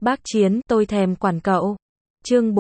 Bác Chiến, tôi thèm quản cậu. Chương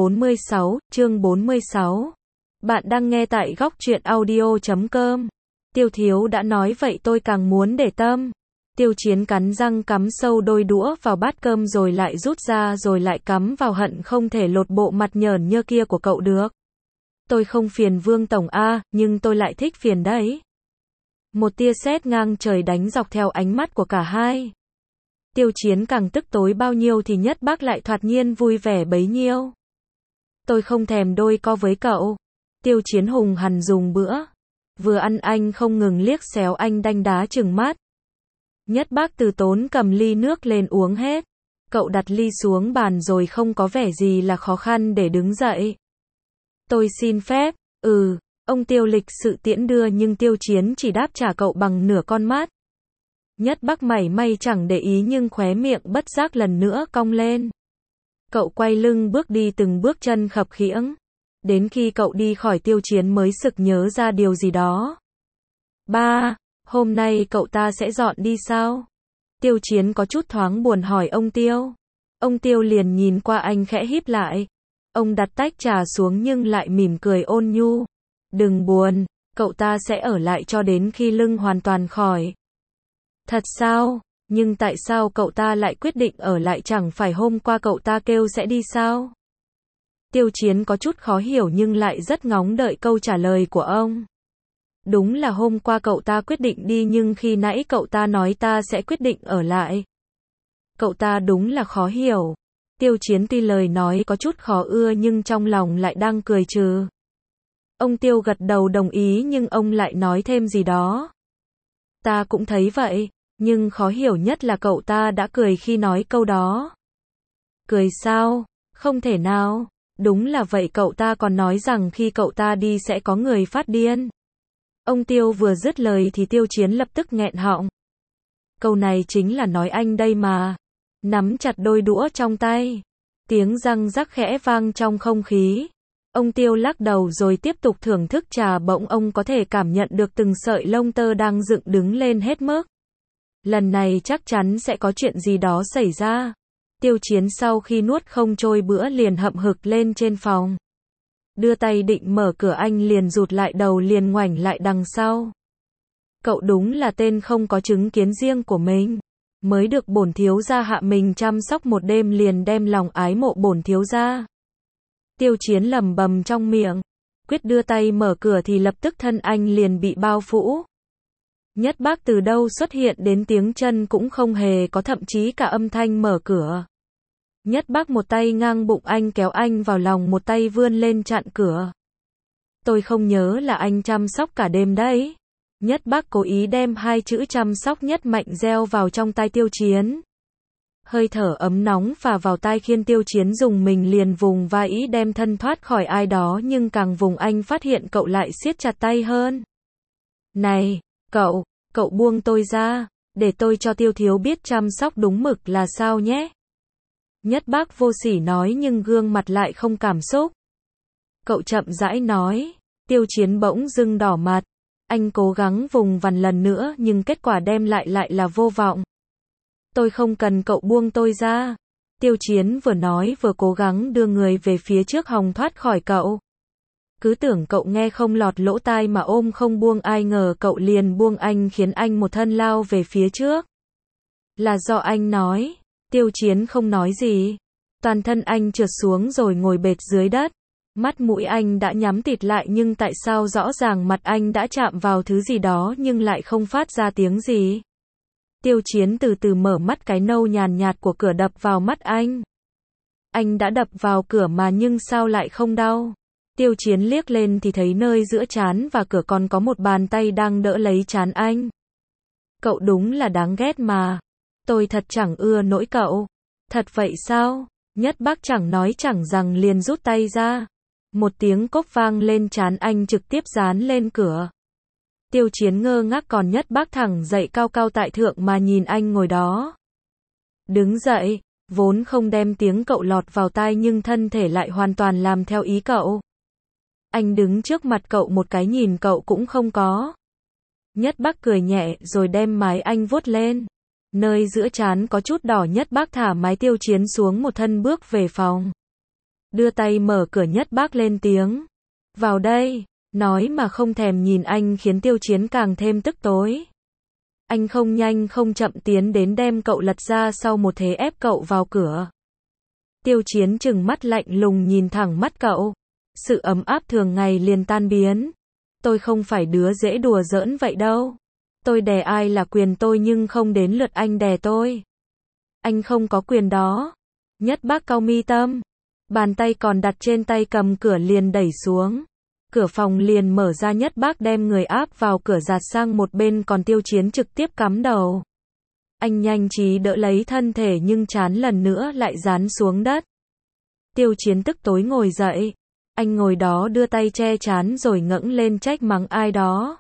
46. Bạn đang nghe tại góc truyện audio.com. Tiêu Thiếu đã nói vậy tôi càng muốn để tâm. Tiêu Chiến cắn răng cắm sâu đôi đũa vào bát cơm rồi lại rút ra rồi lại cắm vào, hận không thể lột bộ mặt nhởn nhơ kia của cậu được. Tôi không phiền Vương Tổng a, nhưng tôi lại thích phiền đấy. Một tia sét ngang trời đánh dọc theo ánh mắt của cả hai. Tiêu Chiến càng tức tối bao nhiêu thì Nhất Bác lại thoạt nhiên vui vẻ bấy nhiêu. Tôi không thèm đôi co với cậu. Tiêu Chiến hùng hằn dùng bữa. Vừa ăn anh không ngừng liếc xéo anh đanh đá trừng mắt. Nhất Bác từ tốn cầm ly nước lên uống hết. Cậu đặt ly xuống bàn rồi không có vẻ gì là khó khăn để đứng dậy. Tôi xin phép. Ông Tiêu lịch sự tiễn đưa nhưng Tiêu Chiến chỉ đáp trả cậu bằng nửa con mắt. Nhất Bác mảy may chẳng để ý nhưng khóe miệng bất giác lần nữa cong lên. Cậu quay lưng bước đi từng bước chân khập khiễng. Đến khi cậu đi khỏi Tiêu Chiến mới sực nhớ ra điều gì đó. Ba, hôm nay cậu ta sẽ dọn đi sao? Tiêu Chiến có chút thoáng buồn hỏi ông Tiêu. Ông Tiêu liền nhìn qua anh khẽ híp lại. Ông đặt tách trà xuống nhưng lại mỉm cười ôn nhu. Đừng buồn, cậu ta sẽ ở lại cho đến khi lưng hoàn toàn khỏi. Thật sao? Nhưng tại sao cậu ta lại quyết định ở lại, chẳng phải hôm qua cậu ta kêu sẽ đi sao? Tiêu Chiến có chút khó hiểu nhưng lại rất ngóng đợi câu trả lời của ông. Đúng là hôm qua cậu ta quyết định đi nhưng khi nãy cậu ta nói ta sẽ quyết định ở lại. Cậu ta đúng là khó hiểu. Tiêu Chiến tuy lời nói có chút khó ưa nhưng trong lòng lại đang cười trừ. Ông Tiêu gật đầu đồng ý nhưng ông lại nói thêm gì đó. Ta cũng thấy vậy, nhưng khó hiểu nhất là cậu ta đã cười khi nói câu đó. Cười sao? Không thể nào. Đúng là vậy, cậu ta còn nói rằng khi cậu ta đi sẽ có người phát điên. Ông Tiêu vừa dứt lời thì Tiêu Chiến lập tức nghẹn họng. Câu này chính là nói anh đây mà. Nắm chặt đôi đũa trong tay. Tiếng răng rắc khẽ vang trong không khí. Ông Tiêu lắc đầu rồi tiếp tục thưởng thức trà, bỗng ông có thể cảm nhận được từng sợi lông tơ đang dựng đứng lên hết mức. Lần này chắc chắn sẽ có chuyện gì đó xảy ra. Tiêu Chiến sau khi nuốt không trôi bữa liền hậm hực lên trên phòng. Đưa tay định mở cửa anh liền rụt lại đầu liền ngoảnh lại đằng sau. Cậu đúng là tên không có chứng kiến riêng của mình. Mới được bổn thiếu gia hạ mình chăm sóc một đêm liền đem lòng ái mộ bổn thiếu gia. Tiêu Chiến lẩm bẩm trong miệng. Quyết đưa tay mở cửa thì lập tức thân anh liền bị bao phủ. Nhất Bác từ đâu xuất hiện đến tiếng chân cũng không hề có, thậm chí cả âm thanh mở cửa. Nhất Bác một tay ngang bụng anh kéo anh vào lòng, một tay vươn lên chặn cửa. Tôi không nhớ là anh chăm sóc cả đêm đấy. Nhất Bác cố ý đem hai chữ chăm sóc nhất mạnh gieo vào trong tai Tiêu Chiến. Hơi thở ấm nóng phả vào tai khiến Tiêu Chiến dùng mình liền vùng vai đem thân thoát khỏi ai đó nhưng càng vùng anh phát hiện cậu lại siết chặt tay hơn. Này, cậu buông tôi ra, để tôi cho Tiêu thiếu biết chăm sóc đúng mực là sao nhé. Nhất Bác vô sỉ nói nhưng gương mặt lại không cảm xúc. Cậu chậm rãi nói. Tiêu Chiến bỗng dưng đỏ mặt. Anh cố gắng vùng vằng lần nữa nhưng kết quả đem lại là vô vọng. Tôi không cần cậu buông tôi ra. Tiêu Chiến vừa nói vừa cố gắng đưa người về phía trước hòng thoát khỏi cậu. Cứ tưởng cậu nghe không lọt lỗ tai mà ôm không buông, ai ngờ cậu liền buông anh khiến anh một thân lao về phía trước. Là do anh nói. Tiêu Chiến không nói gì. Toàn thân anh trượt xuống rồi ngồi bệt dưới đất. Mắt mũi anh đã nhắm tịt lại nhưng tại sao rõ ràng mặt anh đã chạm vào thứ gì đó nhưng lại không phát ra tiếng gì. Tiêu Chiến từ từ mở mắt, cái nâu nhàn nhạt của cửa đập vào mắt anh. Anh đã đập vào cửa mà nhưng sao lại không đau. Tiêu Chiến liếc lên thì thấy nơi giữa trán và cửa còn có một bàn tay đang đỡ lấy trán anh. Cậu đúng là đáng ghét mà. Tôi thật chẳng ưa nỗi cậu. Thật vậy sao? Nhất Bác chẳng nói chẳng rằng liền rút tay ra. Một tiếng cốc vang lên, trán anh trực tiếp dán lên cửa. Tiêu Chiến ngơ ngác còn Nhất Bác thẳng dậy cao cao tại thượng mà nhìn anh ngồi đó. Đứng dậy, vốn không đem tiếng cậu lọt vào tai nhưng thân thể lại hoàn toàn làm theo ý cậu. Anh đứng trước mặt cậu một cái nhìn cậu cũng không có. Nhất Bác cười nhẹ rồi đem mái anh vuốt lên. Nơi giữa trán có chút đỏ. Nhất Bác thả máy Tiêu Chiến xuống một thân bước về phòng. Đưa tay mở cửa. Nhất Bác lên tiếng. Vào đây. Nói mà không thèm nhìn anh khiến Tiêu Chiến càng thêm tức tối. Anh không nhanh không chậm tiến đến đem cậu lật ra sau một thế ép cậu vào cửa. Tiêu Chiến trừng mắt lạnh lùng nhìn thẳng mắt cậu. Sự ấm áp thường ngày liền tan biến. Tôi không phải đứa dễ đùa giỡn vậy đâu. Tôi đè ai là quyền tôi nhưng không đến lượt anh đè tôi. Anh không có quyền đó. Nhất Bác cau mi tâm. Bàn tay còn đặt trên tay cầm cửa liền đẩy xuống. Cửa phòng liền mở ra. Nhất Bác đem người áp vào cửa dạt sang một bên còn Tiêu Chiến trực tiếp cắm đầu. Anh nhanh trí đỡ lấy thân thể nhưng trán lần nữa lại dán xuống đất. Tiêu Chiến tức tối ngồi dậy. Anh ngồi đó đưa tay che trán rồi ngẩng lên trách mắng ai đó.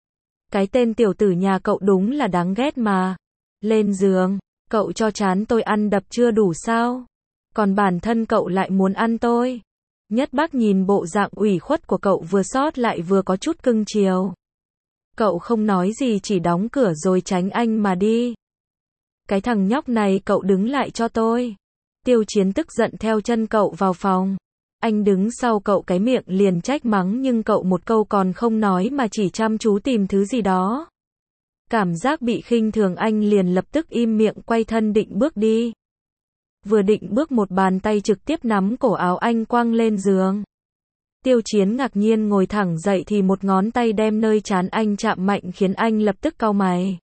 Cái tên tiểu tử nhà cậu đúng là đáng ghét mà. Lên giường, cậu cho trán tôi ăn đập chưa đủ sao? Còn bản thân cậu lại muốn ăn tôi. Nhất Bác nhìn bộ dạng ủy khuất của cậu vừa xót lại vừa có chút cưng chiều. Cậu không nói gì chỉ đóng cửa rồi tránh anh mà đi. Cái thằng nhóc này cậu đứng lại cho tôi. Tiêu Chiến tức giận theo chân cậu vào phòng. Anh đứng sau cậu cái miệng liền trách mắng nhưng cậu một câu còn không nói mà chỉ chăm chú tìm thứ gì đó. Cảm giác bị khinh thường anh liền lập tức im miệng quay thân định bước đi. Vừa định bước một bàn tay trực tiếp nắm cổ áo anh quăng lên giường. Tiêu Chiến ngạc nhiên ngồi thẳng dậy thì một ngón tay đem nơi trán anh chạm mạnh khiến anh lập tức cau mày.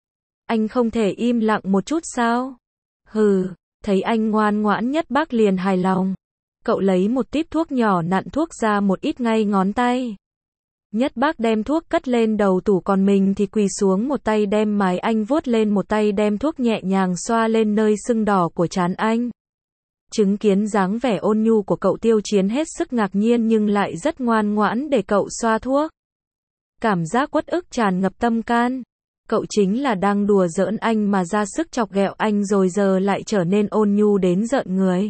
Anh không thể im lặng một chút sao? Hừ, thấy anh ngoan ngoãn Nhất Bác liền hài lòng. Cậu lấy một típ thuốc nhỏ nặn thuốc ra một ít ngay ngón tay. Nhất Bác đem thuốc cất lên đầu tủ còn mình thì quỳ xuống một tay đem mái anh vuốt lên một tay đem thuốc nhẹ nhàng xoa lên nơi sưng đỏ của trán anh. Chứng kiến dáng vẻ ôn nhu của cậu Tiêu Chiến hết sức ngạc nhiên nhưng lại rất ngoan ngoãn để cậu xoa thuốc. Cảm giác uất ức tràn ngập tâm can. Cậu chính là đang đùa giỡn anh mà ra sức chọc ghẹo anh rồi giờ lại trở nên ôn nhu đến rợn người.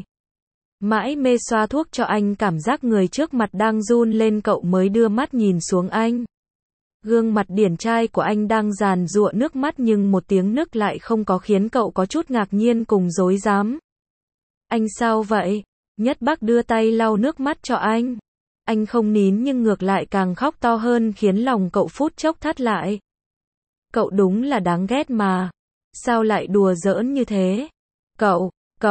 Mãi mê xoa thuốc cho anh cảm giác người trước mặt đang run lên cậu mới đưa mắt nhìn xuống anh. Gương mặt điển trai của anh đang giàn giụa nước mắt nhưng một tiếng nức lại không có khiến cậu có chút ngạc nhiên cùng rối rắm. Anh sao vậy? Nhất Bác đưa tay lau nước mắt cho anh. Anh không nín nhưng ngược lại càng khóc to hơn khiến lòng cậu phút chốc thắt lại. Cậu đúng là đáng ghét mà. Sao lại đùa giỡn như thế? Cậu,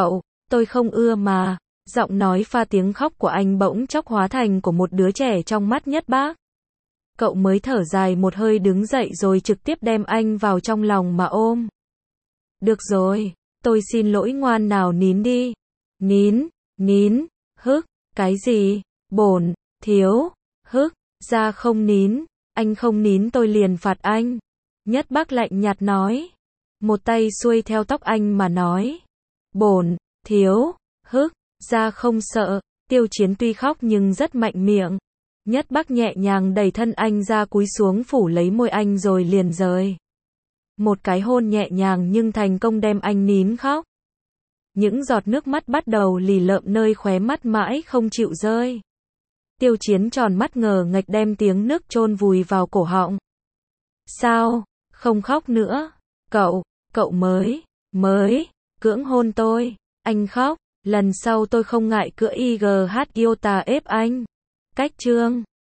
tôi không ưa mà. Giọng nói pha tiếng khóc của anh bỗng chốc hóa thành của một đứa trẻ trong mắt Nhất Bác. Cậu mới thở dài một hơi đứng dậy rồi trực tiếp đem anh vào trong lòng mà ôm. Được rồi, tôi xin lỗi ngoan nào nín đi. Nín, hức, cái gì, bổn, thiếu, hức, ra không nín, anh không nín tôi liền phạt anh. Nhất Bác lạnh nhạt nói. Một tay xuôi theo tóc anh mà nói. Bổn, thiếu, hức. Ra không sợ. Tiêu Chiến tuy khóc nhưng rất mạnh miệng. Nhất Bác nhẹ nhàng đẩy thân anh ra cúi xuống phủ lấy môi anh rồi liền rời. Một cái hôn nhẹ nhàng nhưng thành công đem anh nín khóc. Những giọt nước mắt bắt đầu lì lợm nơi khóe mắt mãi không chịu rơi. Tiêu Chiến tròn mắt ngờ nghệch đem tiếng nước chôn vùi vào cổ họng. Sao, không khóc nữa? Cậu mới cưỡng hôn tôi. Anh khóc. Lần sau tôi không ngại cưỡi IGH Iota ép anh. Cách chương